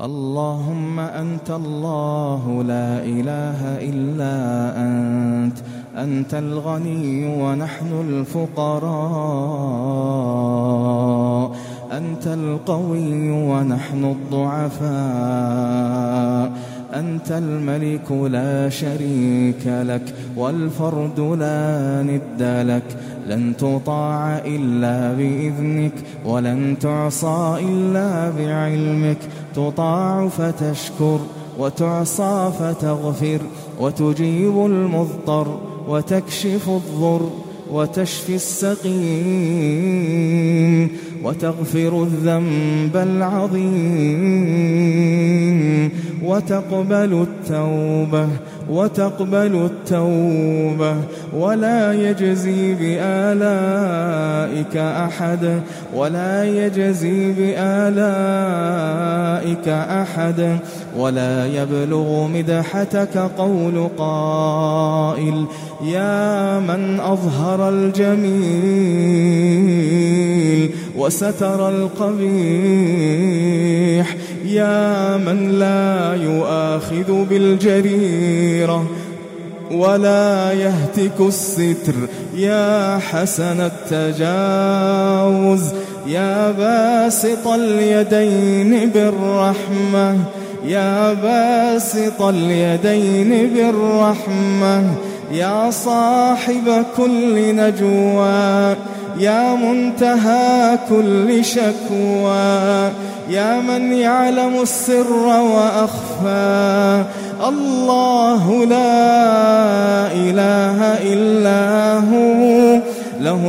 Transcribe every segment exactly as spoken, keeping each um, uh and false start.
اللهم أنت الله لا إله إلا أنت، أنت الغني ونحن الفقراء، أنت القوي ونحن الضعفاء، أنت الملك لا شريك لك والفرد لا ند لك، لن تطاع إلا بإذنك ولن تعصى إلا بعلمك، تطاع فتشكر وتعصى فتغفر، وتجيب المضطر وتكشف الضر وتشفي السقيم، وتغفر الذنب العظيم، وتقبل التوبة وتقبل التوبة، ولا يجزي بآلائك أحد ولا يجزي بآلائك أحد، ولا يبلغ مدحتك قول قائل: يا من أظهر الجميل وستر القبيح، يا من لا يؤاخذ بالجريرة ولا يهتك الستر، يا حسن التجاوز، يا باسط اليدين بالرحمة، يا باسط اليدين بالرحمة، يا صاحب كل نجوى، يا منتهى كل شكوى، يا من يعلم السر وأخفى، الله لا إله إلا هو، له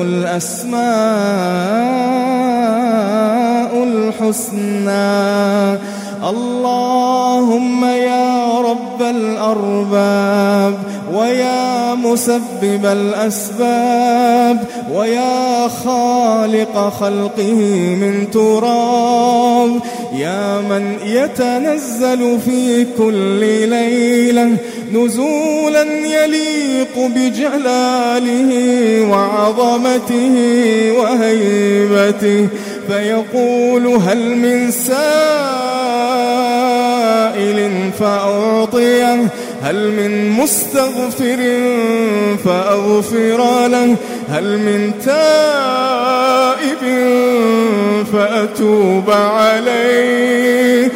الأسماء الحسنى. اللهم يا رب الأرباب، ويا مسبب الأسباب، ويا خالق خلقه من تراب، يا من يتنزل في كل ليلة نزولا يليق بجلاله وعظمته وهيبته، فيقول: هل من سائل فأعطيه، هل من مستغفر فأغفر له، هل من تائب فأتوب عليه.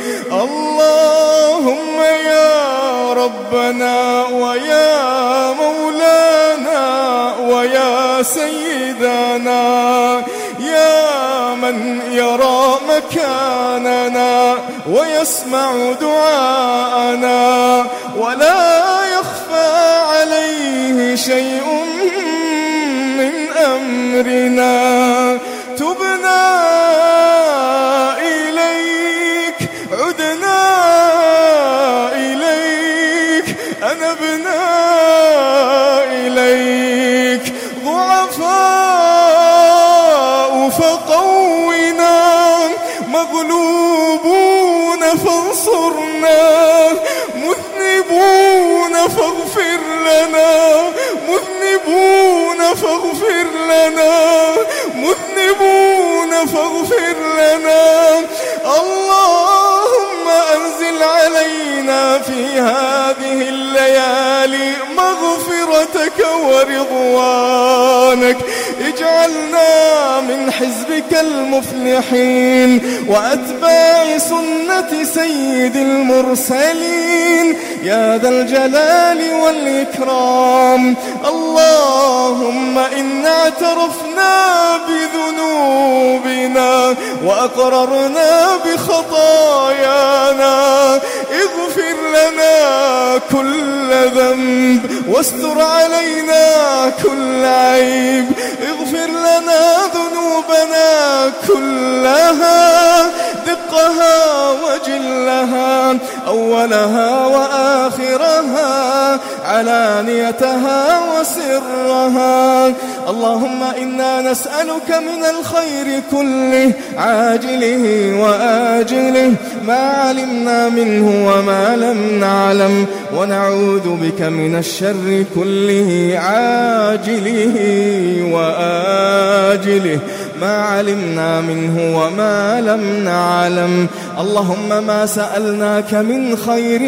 اللهم يا ربنا ويا مولانا ويا سيدنا، يا من يرى مكاننا ويسمع دعاءنا ولا يخفى عليه شيء من أمرنا، تبنا إليك، عدنا إليك، أنبنا إليك، ضعفاء فقونا، مغلوبون فانصرنا، مذنبون فاغفر لنا، مذنبون فاغفر لنا، مذنبون فاغفر لنا. اللهم أنزل علينا في هذه الليالي مغفرتك ورضوانك، اجعلنا من حزبك المفلحين وأتباع سنة سيد المرسلين يا ذا الجلال والإكرام. اللهم إنا اعترفنا بذنوبنا وأقررنا بخطايانا، اغفر لنا كل ذنب واستر علينا كل عيب، اغفر لنا ذنوبنا كلها، دقها وجلها، أولها وآخرها، علانيتها وسرها. اللهم إنا نسألك من الخير كله عاجله وآجله، ما علمنا منه وما لم نعلم، ونعوذ بك من الشر كله عاجله وآجله، ما علمنا منه وما لم نعلم. اللهم ما سألناك من خير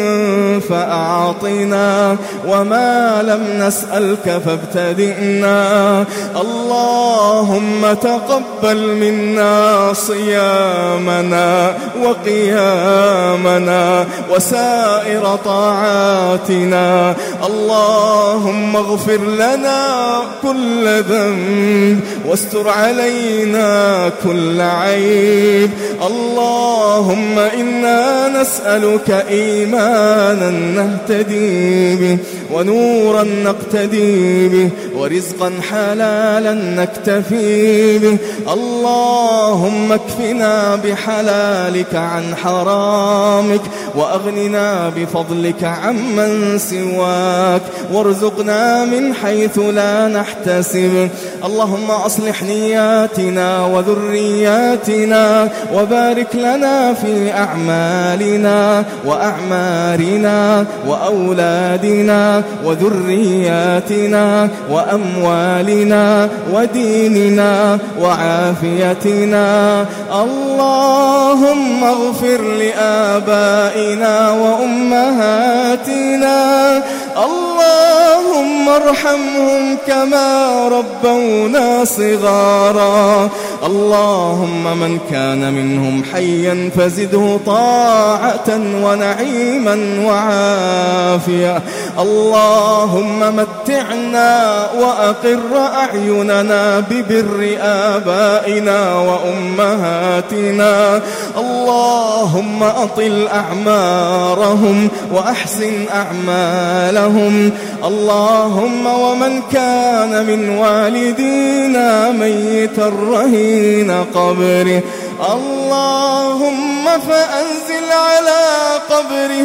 فأعطنا، وما لم نسألك فابتدئنا. اللهم تقبل منا صيامنا وقيامنا وسائر طاعاتنا. اللهم اغفر لنا كل ذنب واستر علينا كل عيب. اللهم إنا نسألك إيمانا نهتدي به، ونورا نقتدي به، ورزقا حلالا نكتفي به. اللهم اكفنا بحلالك عن حرامك، وأغننا بفضلك عمن سواك، وارزقنا من حيث لا نحتسب. اللهم أصلح نياتنا وذرياتنا، وبارك لنا في أعمالنا وأعمارنا وأولادنا وذرياتنا وأموالنا وديننا وعافيتنا. اللهم اغفر لآبائنا وأمهاتنا، اللهم ارحمهم كما ربونا صغارا. اللهم من كان منهم حيا فزده طاعة ونعيما وعافية. اللهم متعنا وأقر أعيننا ببر آبائنا وأمهاتنا. اللهم أطل أعمارهم وأحسن أعمالهم. اللهم ومن كان من والدينا ميتا رهين قبره، اللهم فأنزل على قبره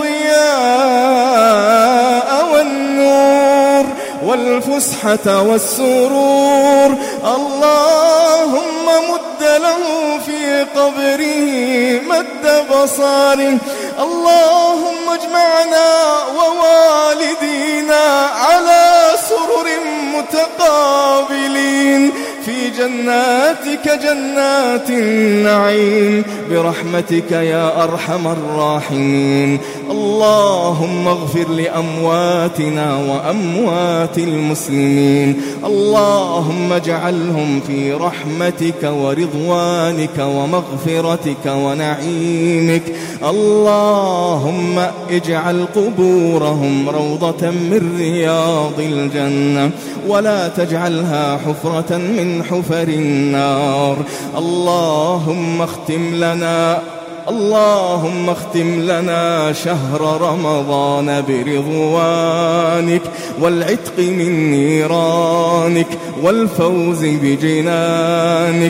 الضياء والنور والفسحة والسرور. اللهم مد له في قبره مد بصاره. اللهم اجمعنا ووالدينا على سرر متقابلين في جناتك جنات النعيم برحمتك يا أرحم الراحمين. اللهم اغفر لأمواتنا وأموات المسلمين. اللهم اجعلهم في رحمتك ورضوانك ومغفرتك ونعيمك. اللهم اجعل قبورهم روضة من رياض الجنة، ولا تجعلها حفرة من حفر النار. اللهم اختم لنا اللهم اختم لنا شهر رمضان برضوانك والعتق من نيرانك والفوز بجنانك.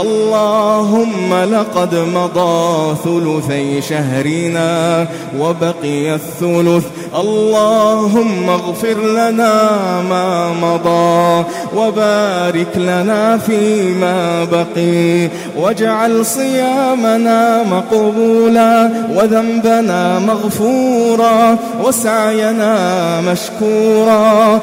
اللهم لقد مضى ثلثي شهرنا وبقي الثلث. اللهم اغفر لنا ما مضى وبارك لنا فيما بقي، واجعل صيامنا مقبولا وذنبنا مغفورا وسعينا مشكورا.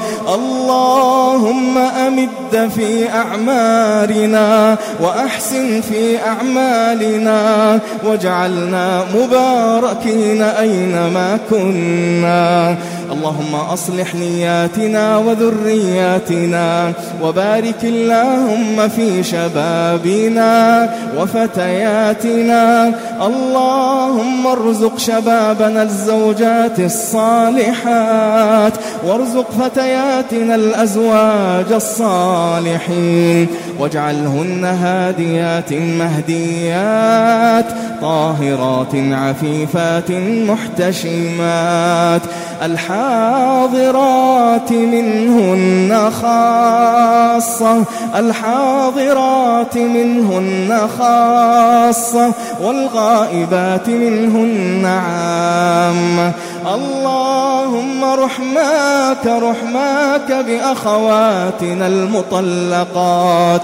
اللهم أمد في أعمارنا وأحسن في أعمالنا، واجعلنا مباركين أينما كنا. اللهم أصلح نياتنا وذرياتنا، وبارك اللهم في شبابنا وفتياتنا. اللهم ارزق شبابنا الزوجات الصالحات، وارزق فتياتنا الأزواج الصالحين، واجعلهن هاديات مهديات طاهرات عفيفات محتشمات، الحاضرات منهن خاصة الحاضرات منهن خاصة والغائبات منهن عامة. اللهم رحماك رحماك بأخواتنا المطلقات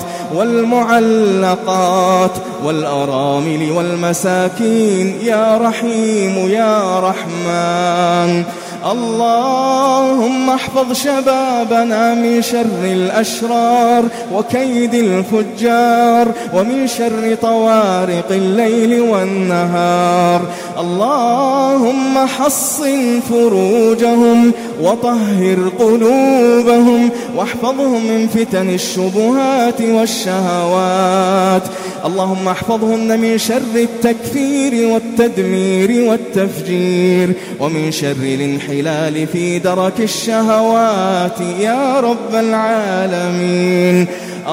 والمعلقات والأرامل والمساكين يا رحيم يا رحمن. اللهم احفظ شبابنا من شر الأشرار وكيد الفجار ومن شر طوارق الليل والنهار. اللهم حصن فروجهم وطهر قلوبهم واحفظهم من فتن الشبهات والشهوات. اللهم احفظهن من شر التكفير والتدمير والتفجير ومن شر الانحلال في درك الشهوات يا رب العالمين.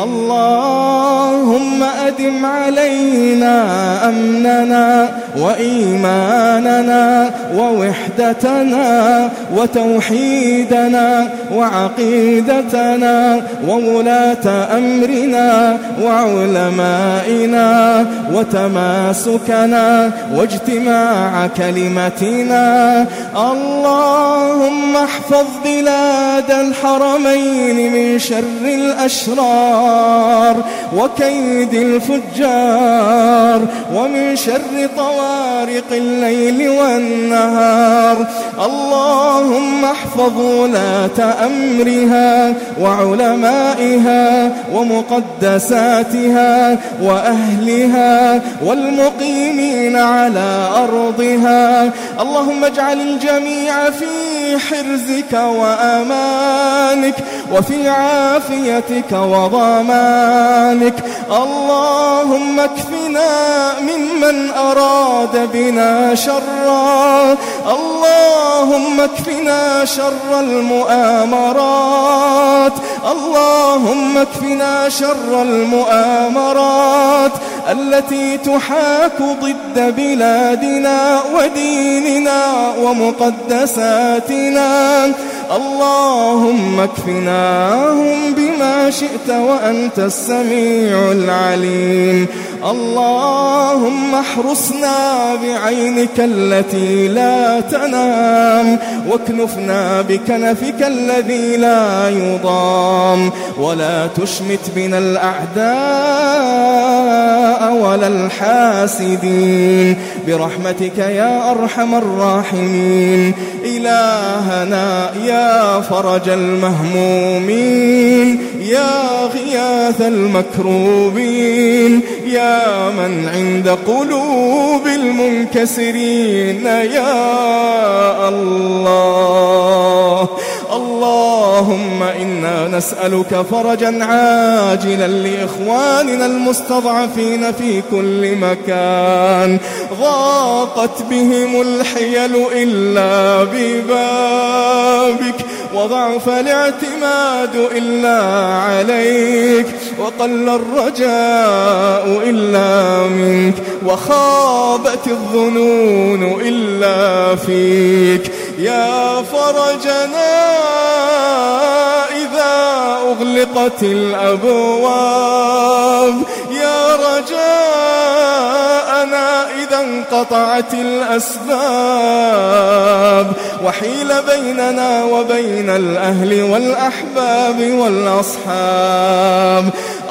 اللهم أدم علينا أمننا وإيماننا ووحدتنا وتوحيدنا وعقيدتنا وولاة أمرنا وعلمائنا وتماسكنا واجتماع كلمتنا. اللهم احفظ بلاد الحرمين من شر الأشرار وكيد الفجار ومن شر طوارق الليل والنهار. اللهم احفظ ولاة أمرها وعلمائها ومقدساتها وأهلها والمقيمين على أرضها. اللهم اجعل الجميع في حرزك وأمانك وفي عافيتك وضمانك. اللهم اكفنا ممن أراد بنا شرا. اللهم اكفنا شر المؤامرات. اللهم اكفنا شر المؤامرات التي تحاك ضد بلادنا وديننا ومقدساتنا. اللهم اكفناهم بما شئت وأنت السميع العليم. اللهم احرسنا بعينك التي لا تنام واكنفنا بكنفك الذي لا يضام ولا تشمت بنا الأعداء ولا الحاسدين برحمتك يا أرحم الراحمين. إلهنا يا فرج المهمومين يا غياث المكروبين يا من عند قلوب المنكسرين يا الله. اللهم إنا نسألك فرجا عاجلا لإخواننا المستضعفين في كل مكان ضاقت بهم الحيل إلا ببابك وضعف الاعتماد إلا عليك وقل الرجاء إلا منك وخابت الظنون إلا فيك. يا فرجنا إذا أغلقت الأبواب يا رجاءنا إذا انقطعت الأسباب وحيل بيننا وبين الأهل والأحباب والأصحاب.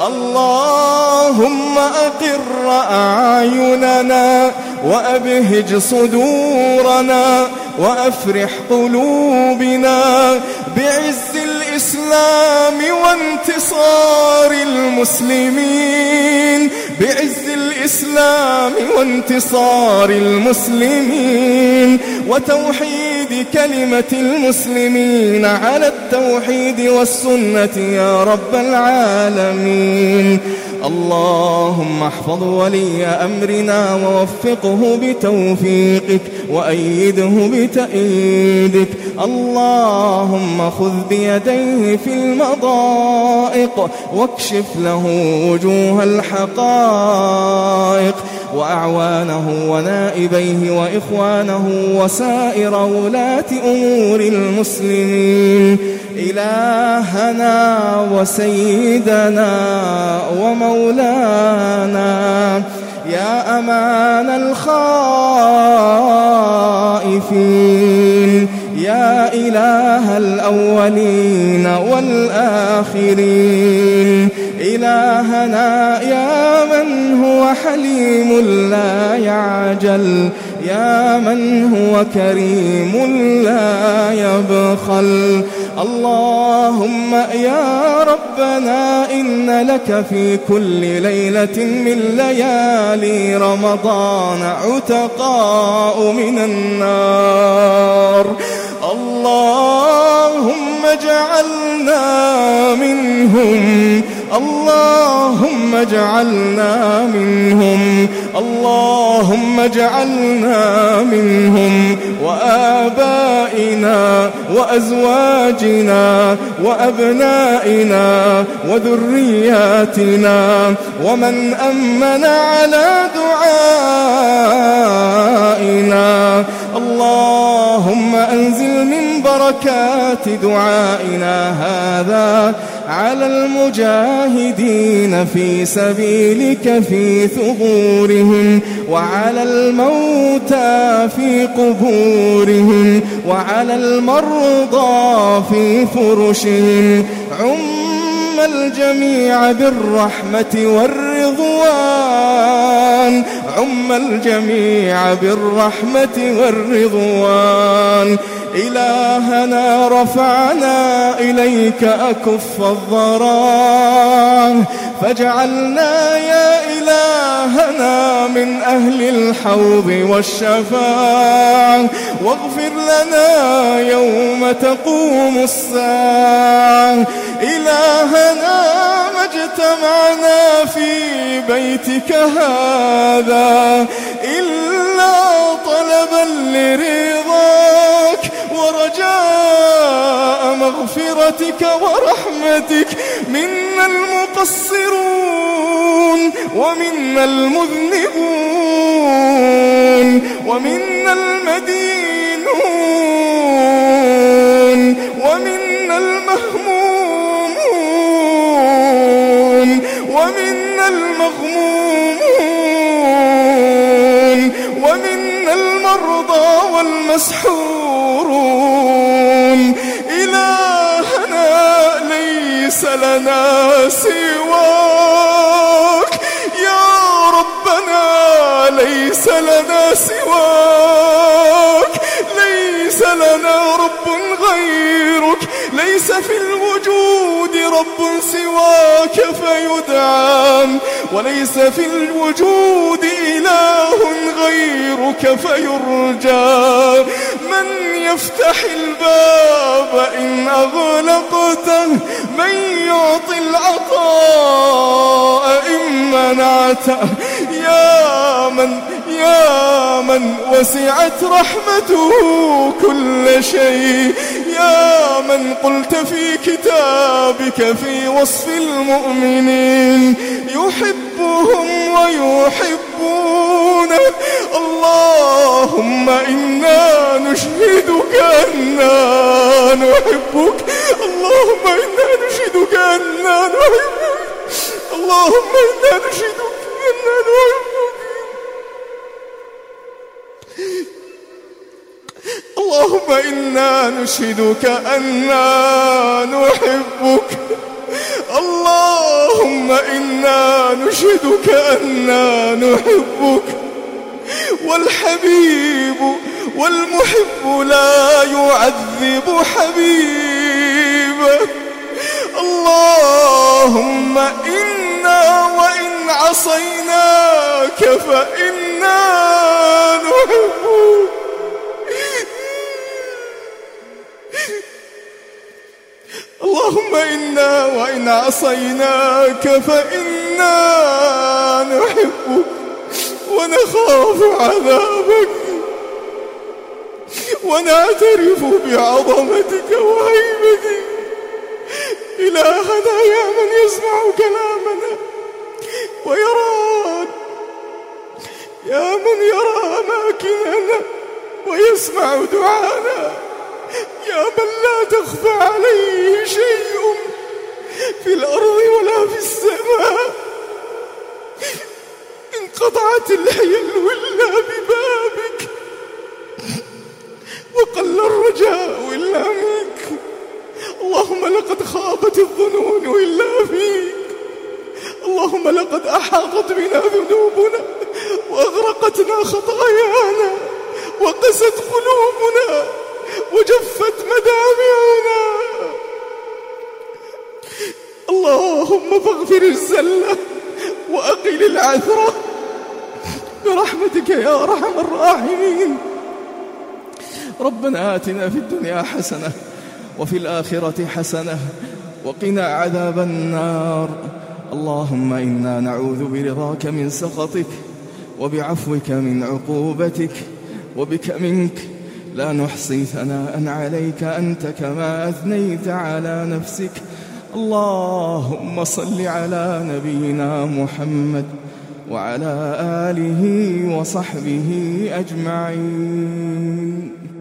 اللهم أقر أعيننا وأبهج صدورنا وأفرح قلوبنا بعز الإسلام وانتصار المسلمين بعز الإسلام وانتصار المسلمين وتوحيد كلمة المسلمين على التوحيد والسنة يا رب العالمين. اللهم احفظ ولي أمرنا ووفقه بتوفيقك وأيده بتأييدك. اللهم خذ بيديه في المضائق واكشف له وجوه الحقائق وأعوانه ونائبيه وإخوانه وسائر ولاة أمور المسلمين. إلهنا وسيدنا ومولانا يا أمان الخائفين يا إله الأولين والآخرين. إلهنا يا من هو حليم لا يعجل يا من هو كريم لا يبخل. اللهم يا ربنا إن لك في كل ليلة من ليالي رمضان عتقاء من النار. اللهم اجعلنا منهم، اللهم اجعلنا منهم، اللهم اجعلنا منهم، وآبائنا وأزواجنا وأبنائنا وذرياتنا ومن أمن على دعائنا. اللهم أنزل من بركات دعائنا هذا على المجاهدين في سبيلك في ثغورهم، وعلى الموتى في قبورهم، وعلى المرضى في فرشهم. عم الجميع بالرحمة والرضوان، عم الجميع بالرحمة والرضوان. إلهنا رفعنا إليك أكف الضراء، فاجعلنا يا إلهنا من أهل الحوض والشفاعة، واغفر لنا يوم تقوم الساعة. إلهنا ما اجتمعنا في بيتك هذا إلا طلبا لرضاك ورجاء مغفرتك ورحمتك. منا المقصرون ومنا المذنبون ومنا المدينون ومنا المهمومون ومنا المغمومون ومنا المرضى والمسحورون. إلهنا ليس لنا سواك، يا ربنا ليس لنا سواك، ليس لنا رب غيرك، ليس في الوجود رب سواك فيدعى، وليس في الوجود إله غيرك فيرجى. من يفتح الباب إن أغلقته، من يعطي العطاء إن منعته. يا من يا من وسعت رحمته كل شيء، يا من قلت في كتابك في وصف المؤمنين يحبهم ويحبونه. اللهم إنا نشهدك أننا نحبك، اللهم إنا نشهدك أننا نحبك، اللهم إنا نشهدك أننا نحبك، اللهم إنا نشهدك أننا نحبك، اللهم إنا نشهدك أننا نحبك. والحبيب والمحب لا يعذب حبيبه. اللهم إنا وإن عصيناك فإنا نحبك. اللهم إنا وإن عصيناك فإنا نحبك ونخاف عذابك ونعترف بعظمتك وهيبتك. إلهنا يا من يسمع كلامنا ويرانا، يا من يرى أماكننا ويسمع دعانا، يا من لا تخفى عليه شيء في الأرض ولا في السماء. انقطعت الحيل إلا ببابك، وقل الرجاء إلا منك. اللهم لقد خابت الظنون إلا فيك، اللهم لقد أحاطت بنا ذنوبنا وأغرقتنا خطايانا، وقست قلوبنا وجفت مدامعنا. اللهم فاغفر الزلة وأقل العثرة برحمتك يا أرحم الراحمين. ربنا آتنا في الدنيا حسنة وفي الآخرة حسنة وقنا عذاب النار. اللهم إنا نعوذ برضاك من سخطك وبعفوك من عقوبتك وبك منك، لا نحصي ثناء عليك أنت كما أثنيت على نفسك. اللهم صل على نبينا محمد وعلى آله وصحبه أجمعين.